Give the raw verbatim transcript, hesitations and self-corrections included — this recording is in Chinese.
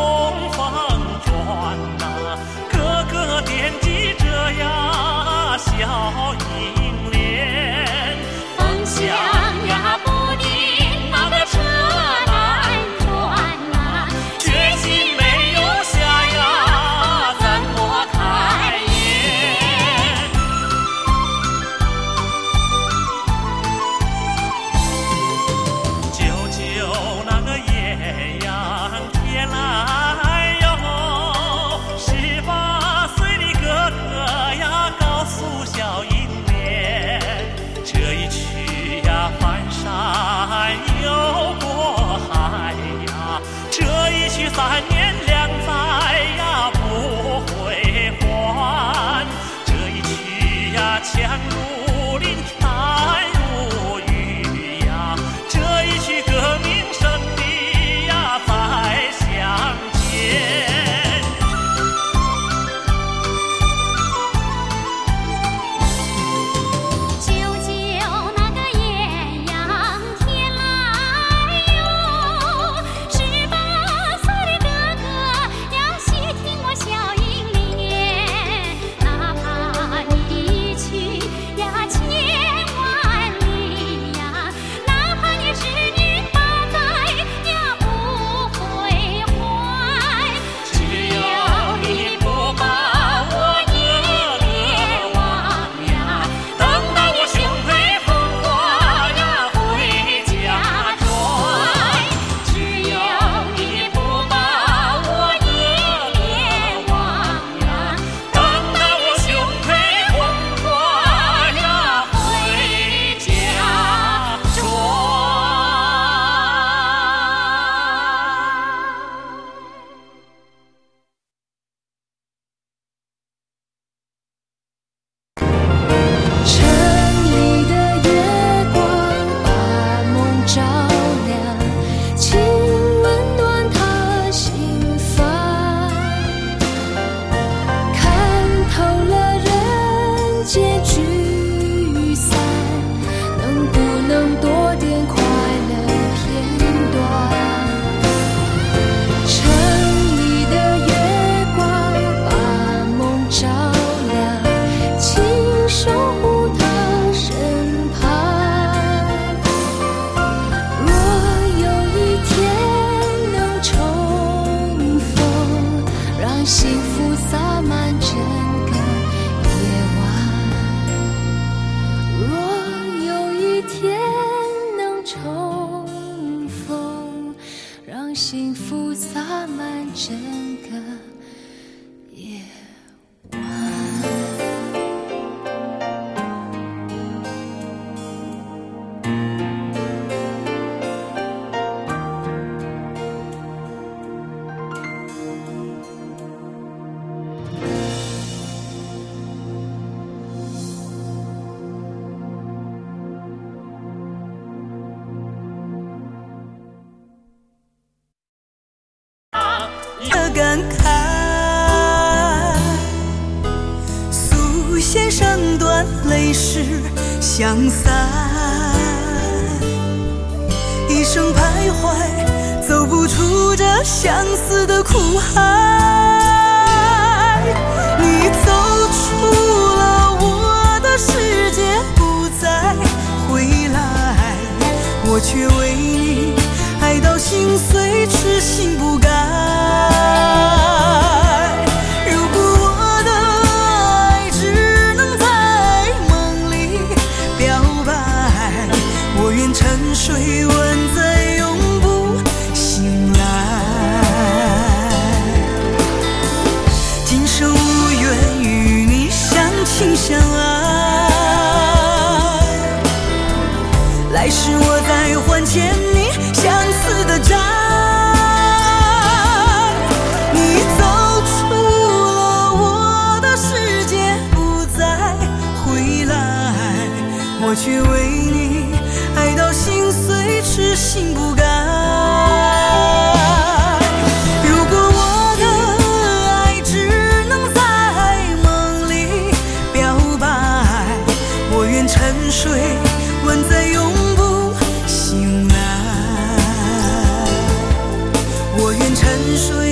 东方转呐，个个惦记着呀小银莲。 风响呀不定，那个车来转呐， 决心没有下呀，怎么开言？舅舅那个艳阳天来哟，十八岁的哥哥呀告诉小银莲，这一去呀翻山又过海呀，这一去三年两载呀不回还，这一去呀强如林难如玉呀，这一去革命胜利呀再相见。 舅舅那个艳阳天来哟，十八岁的哥哥要细听我小银莲，哪怕你去呀千万里呀，哪怕你十年八载呀不回还，只要你不把我年年忘呀，等到我兄妹风华呀回家转，只要你不把我年年忘呀，等到我兄妹风华呀回家转。城里的月光把梦照亮，请温暖他心房，看透了人间聚散，能不能多点快乐片段？城里的月光把梦照亮，请守护他身旁。若有一天能重逢，让幸福洒满整个夜晚。若有一天能重逢，让幸福洒满整个夜晚。 的感慨，素线上断，泪湿相散，一生徘徊，走不出这相思的苦海。你走出了我的世界，不再回来，我却为你爱到心碎，痴心不改。如果我的爱只能在梦里表白，我愿沉睡，吻在永不醒来。今生无缘与你相亲相爱，来世我再还欠你相思的债。你走出了我的世界，不再回来，我却为你爱到心碎，痴心不改。如果我的爱只能在梦里表白，我愿沉睡，吻在永不醒来。我愿沉睡。